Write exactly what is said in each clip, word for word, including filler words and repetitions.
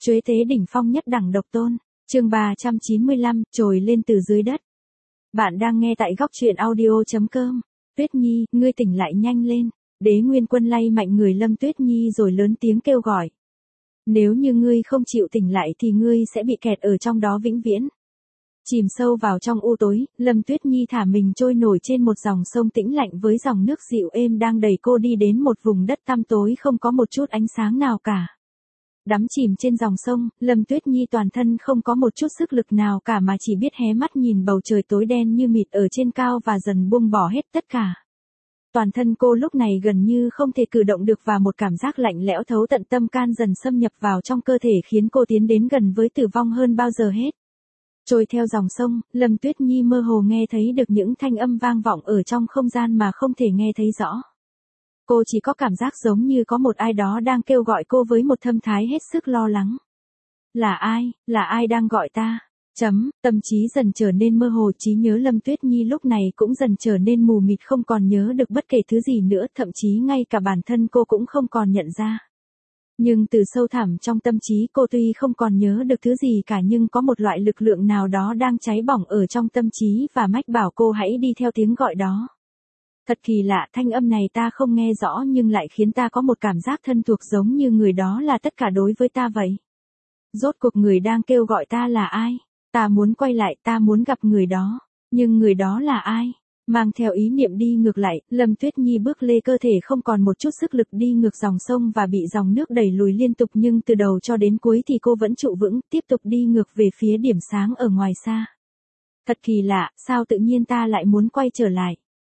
Chuế tế đỉnh phong nhất đẳng độc tôn, chương ba trăm chín mươi lăm, trồi lên từ dưới đất. Bạn đang nghe tại góc truyện audio.com. Tuyết Nhi, ngươi tỉnh lại nhanh lên. Đế Nguyên Quân lay mạnh người Lâm Tuyết Nhi rồi lớn tiếng kêu gọi. Nếu như ngươi không chịu tỉnh lại thì ngươi sẽ bị kẹt ở trong đó vĩnh viễn. Chìm sâu vào trong u tối, Lâm Tuyết Nhi thả mình trôi nổi trên một dòng sông tĩnh lạnh với dòng nước dịu êm đang đẩy cô đi đến một vùng đất tăm tối không có một chút ánh sáng nào cả. Đắm chìm trên dòng sông, Lâm Tuyết Nhi toàn thân không có một chút sức lực nào cả mà chỉ biết hé mắt nhìn bầu trời tối đen như mịt ở trên cao và dần buông bỏ hết tất cả. Toàn thân cô lúc này gần như không thể cử động được và một cảm giác lạnh lẽo thấu tận tâm can dần xâm nhập vào trong cơ thể khiến cô tiến đến gần với tử vong hơn bao giờ hết. Trôi theo dòng sông, Lâm Tuyết Nhi mơ hồ nghe thấy được những thanh âm vang vọng ở trong không gian mà không thể nghe thấy rõ. Cô chỉ có cảm giác giống như có một ai đó đang kêu gọi cô với một thâm thái hết sức lo lắng. Là ai, là ai đang gọi ta? Chấm, tâm trí dần trở nên mơ hồ, trí nhớ Lâm Tuyết Nhi lúc này cũng dần trở nên mù mịt không còn nhớ được bất kể thứ gì nữa, thậm chí ngay cả bản thân cô cũng không còn nhận ra. Nhưng từ sâu thẳm trong tâm trí cô tuy không còn nhớ được thứ gì cả nhưng có một loại lực lượng nào đó đang cháy bỏng ở trong tâm trí và mách bảo cô hãy đi theo tiếng gọi đó. Thật kỳ lạ, thanh âm này ta không nghe rõ nhưng lại khiến ta có một cảm giác thân thuộc giống như người đó là tất cả đối với ta vậy. Rốt cuộc người đang kêu gọi ta là ai? Ta muốn quay lại, ta muốn gặp người đó. Nhưng người đó là ai? Mang theo ý niệm đi ngược lại, Lâm Tuyết Nhi bước lê cơ thể không còn một chút sức lực đi ngược dòng sông và bị dòng nước đẩy lùi liên tục nhưng từ đầu cho đến cuối thì cô vẫn trụ vững, tiếp tục đi ngược về phía điểm sáng ở ngoài xa. Thật kỳ lạ, sao tự nhiên ta lại muốn quay trở lại?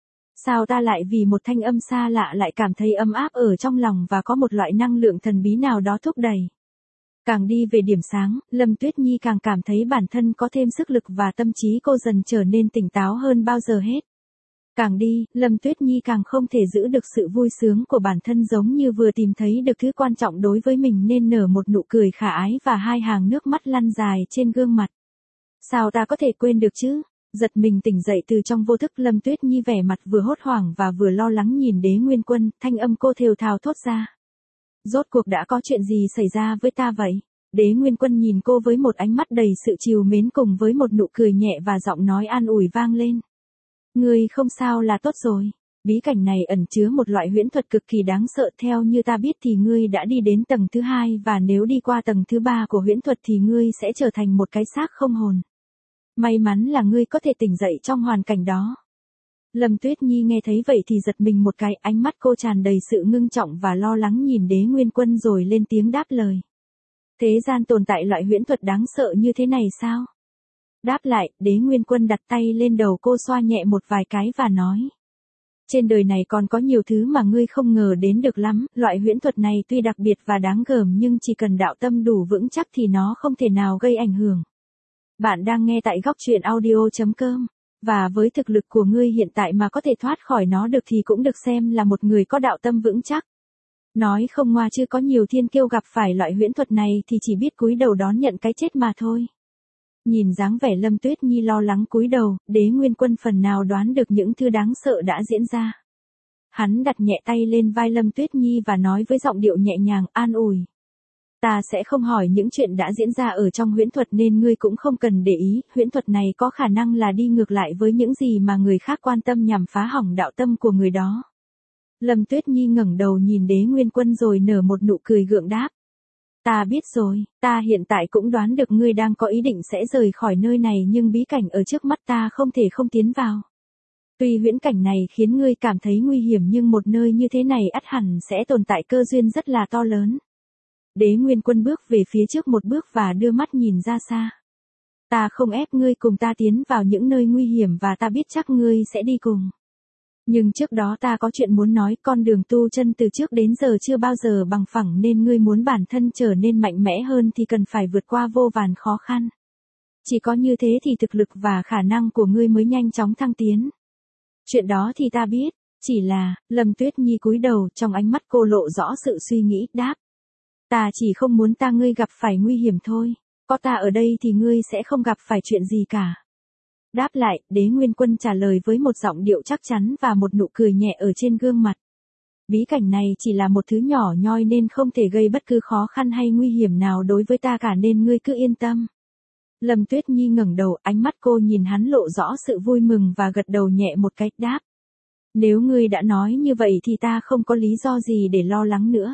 Sao ta lại vì một thanh âm xa lạ lại cảm thấy ấm áp ở trong lòng và có một loại năng lượng thần bí nào đó thúc đẩy? Càng đi về điểm sáng, Lâm Tuyết Nhi càng cảm thấy bản thân có thêm sức lực và tâm trí cô dần trở nên tỉnh táo hơn bao giờ hết. Càng đi, Lâm Tuyết Nhi càng không thể giữ được sự vui sướng của bản thân giống như vừa tìm thấy được thứ quan trọng đối với mình nên nở một nụ cười khả ái và hai hàng nước mắt lăn dài trên gương mặt. Sao ta có thể quên được chứ? Giật mình tỉnh dậy từ trong vô thức, Lâm Tuyết Nhi vẻ mặt vừa hốt hoảng và vừa lo lắng nhìn Đế Nguyên Quân, thanh âm cô thều thào thốt ra. Rốt cuộc đã có chuyện gì xảy ra với ta vậy? Đế Nguyên Quân nhìn cô với một ánh mắt đầy sự trìu mến cùng với một nụ cười nhẹ và giọng nói an ủi vang lên. Ngươi không sao là tốt rồi. Bí cảnh này ẩn chứa một loại huyễn thuật cực kỳ đáng sợ, theo như ta biết thì ngươi đã đi đến tầng thứ hai và nếu đi qua tầng thứ ba của huyễn thuật thì ngươi sẽ trở thành một cái xác không hồn. May mắn là ngươi có thể tỉnh dậy trong hoàn cảnh đó. Lâm Tuyết Nhi nghe thấy vậy thì giật mình một cái, ánh mắt cô tràn đầy sự ngưng trọng và lo lắng nhìn Đế Nguyên Quân rồi lên tiếng đáp lời. Thế gian tồn tại loại huyễn thuật đáng sợ như thế này sao? Đáp lại, Đế Nguyên Quân đặt tay lên đầu cô xoa nhẹ một vài cái và nói. Trên đời này còn có nhiều thứ mà ngươi không ngờ đến được lắm, loại huyễn thuật này tuy đặc biệt và đáng gờm nhưng chỉ cần đạo tâm đủ vững chắc thì nó không thể nào gây ảnh hưởng. Bạn đang nghe tại góc truyện audio.com, và với thực lực của ngươi hiện tại mà có thể thoát khỏi nó được thì cũng được xem là một người có đạo tâm vững chắc. Nói không ngoa chứ có nhiều thiên kiêu gặp phải loại huyễn thuật này thì chỉ biết cúi đầu đón nhận cái chết mà thôi. Nhìn dáng vẻ Lâm Tuyết Nhi lo lắng cúi đầu, Đế Nguyên Quân phần nào đoán được những thứ đáng sợ đã diễn ra. Hắn đặt nhẹ tay lên vai Lâm Tuyết Nhi và nói với giọng điệu nhẹ nhàng, an ủi. Ta sẽ không hỏi những chuyện đã diễn ra ở trong huyễn thuật nên ngươi cũng không cần để ý, huyễn thuật này có khả năng là đi ngược lại với những gì mà người khác quan tâm nhằm phá hỏng đạo tâm của người đó. Lâm Tuyết Nhi ngẩng đầu nhìn Đế Nguyên Quân rồi nở một nụ cười gượng đáp. Ta biết rồi, ta hiện tại cũng đoán được ngươi đang có ý định sẽ rời khỏi nơi này nhưng bí cảnh ở trước mắt ta không thể không tiến vào. Tuy huyễn cảnh này khiến ngươi cảm thấy nguy hiểm nhưng một nơi như thế này ắt hẳn sẽ tồn tại cơ duyên rất là to lớn. Đế Nguyên Quân bước về phía trước một bước và đưa mắt nhìn ra xa. Ta không ép ngươi cùng ta tiến vào những nơi nguy hiểm và ta biết chắc ngươi sẽ đi cùng. Nhưng trước đó ta có chuyện muốn nói, con đường tu chân từ trước đến giờ chưa bao giờ bằng phẳng nên ngươi muốn bản thân trở nên mạnh mẽ hơn thì cần phải vượt qua vô vàn khó khăn. Chỉ có như thế thì thực lực và khả năng của ngươi mới nhanh chóng thăng tiến. Chuyện đó thì ta biết, chỉ là, Lâm Tuyết Nhi cúi đầu, trong ánh mắt cô lộ rõ sự suy nghĩ, đáp. Ta chỉ không muốn ta ngươi gặp phải nguy hiểm thôi, có ta ở đây thì ngươi sẽ không gặp phải chuyện gì cả. Đáp lại, Đế Nguyên Quân trả lời với một giọng điệu chắc chắn và một nụ cười nhẹ ở trên gương mặt. Bí cảnh này chỉ là một thứ nhỏ nhoi nên không thể gây bất cứ khó khăn hay nguy hiểm nào đối với ta cả nên ngươi cứ yên tâm. Lâm Tuyết Nhi ngẩng đầu, ánh mắt cô nhìn hắn lộ rõ sự vui mừng và gật đầu nhẹ một cái, đáp. Nếu ngươi đã nói như vậy thì ta không có lý do gì để lo lắng nữa.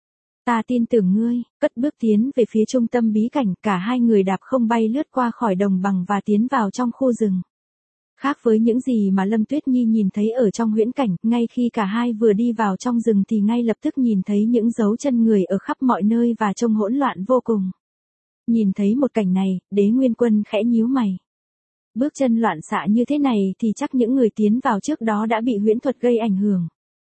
Ta tin tưởng ngươi, cất bước tiến về phía trung tâm bí cảnh, cả hai người đạp không bay lướt qua khỏi đồng bằng và tiến vào trong khu rừng. Khác với những gì mà Lâm Tuyết Nhi nhìn thấy ở trong huyễn cảnh, ngay khi cả hai vừa đi vào trong rừng thì ngay lập tức nhìn thấy những dấu chân người ở khắp mọi nơi và trông hỗn loạn vô cùng. Nhìn thấy một cảnh này, Đế Nguyên Quân khẽ nhíu mày. Bước chân loạn xạ như thế này thì chắc những người tiến vào trước đó đã bị huyễn thuật gây ảnh hưởng.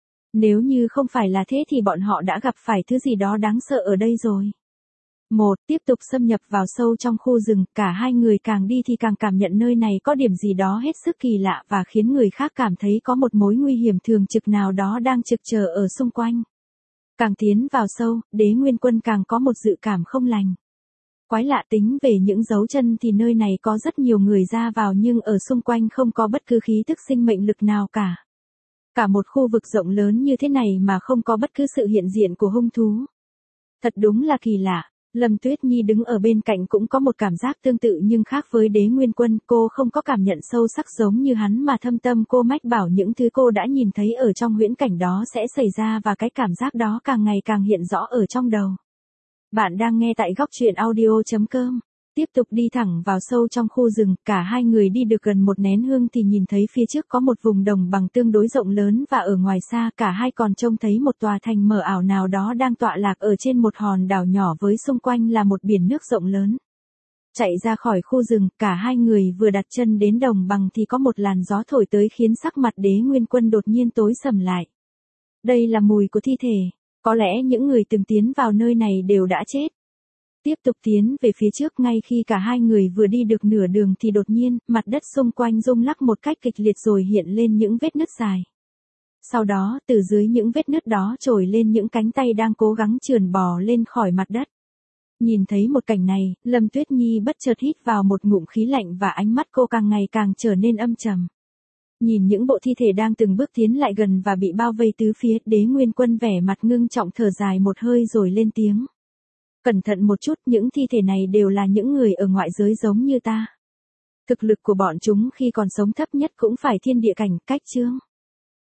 Nếu như không phải là thế thì bọn họ đã gặp phải thứ gì đó đáng sợ ở đây rồi. Một, tiếp tục xâm nhập vào sâu trong khu rừng, cả hai người càng đi thì càng cảm nhận nơi này có điểm gì đó hết sức kỳ lạ và khiến người khác cảm thấy có một mối nguy hiểm thường trực nào đó đang trực chờ ở xung quanh. Càng tiến vào sâu, Đế Nguyên Quân càng có một dự cảm không lành. Quái lạ, tính về những dấu chân thì nơi này có rất nhiều người ra vào nhưng ở xung quanh không có bất cứ khí tức sinh mệnh lực nào cả. Cả một khu vực rộng lớn như thế này mà không có bất cứ sự hiện diện của hung thú. Thật đúng là kỳ lạ. Lâm Tuyết Nhi đứng ở bên cạnh cũng có một cảm giác tương tự nhưng khác với Đế Nguyên Quân, cô không có cảm nhận sâu sắc giống như hắn mà thâm tâm cô mách bảo những thứ cô đã nhìn thấy ở trong huyễn cảnh đó sẽ xảy ra và cái cảm giác đó càng ngày càng hiện rõ ở trong đầu. Bạn đang nghe tại góc truyện audio chấm com. Tiếp tục đi thẳng vào sâu trong khu rừng, cả hai người đi được gần một nén hương thì nhìn thấy phía trước có một vùng đồng bằng tương đối rộng lớn và ở ngoài xa cả hai còn trông thấy một tòa thành mờ ảo nào đó đang tọa lạc ở trên một hòn đảo nhỏ với xung quanh là một biển nước rộng lớn. Chạy ra khỏi khu rừng, cả hai người vừa đặt chân đến đồng bằng thì có một làn gió thổi tới khiến sắc mặt Đế Nguyên Quân đột nhiên tối sầm lại. Đây là mùi của thi thể, có lẽ những người từng tiến vào nơi này đều đã chết. Tiếp tục tiến về phía trước, ngay khi cả hai người vừa đi được nửa đường thì đột nhiên, mặt đất xung quanh rung lắc một cách kịch liệt rồi hiện lên những vết nứt dài. Sau đó, từ dưới những vết nứt đó trồi lên những cánh tay đang cố gắng trườn bò lên khỏi mặt đất. Nhìn thấy một cảnh này, Lâm Tuyết Nhi bất chợt hít vào một ngụm khí lạnh và ánh mắt cô càng ngày càng trở nên âm trầm. Nhìn những bộ thi thể đang từng bước tiến lại gần và bị bao vây tứ phía, Đế Nguyên Quân vẻ mặt ngưng trọng thở dài một hơi rồi lên tiếng. Cẩn thận một chút, những thi thể này đều là những người ở ngoại giới giống như ta. Thực lực của bọn chúng khi còn sống thấp nhất cũng phải thiên địa cảnh, cách chương.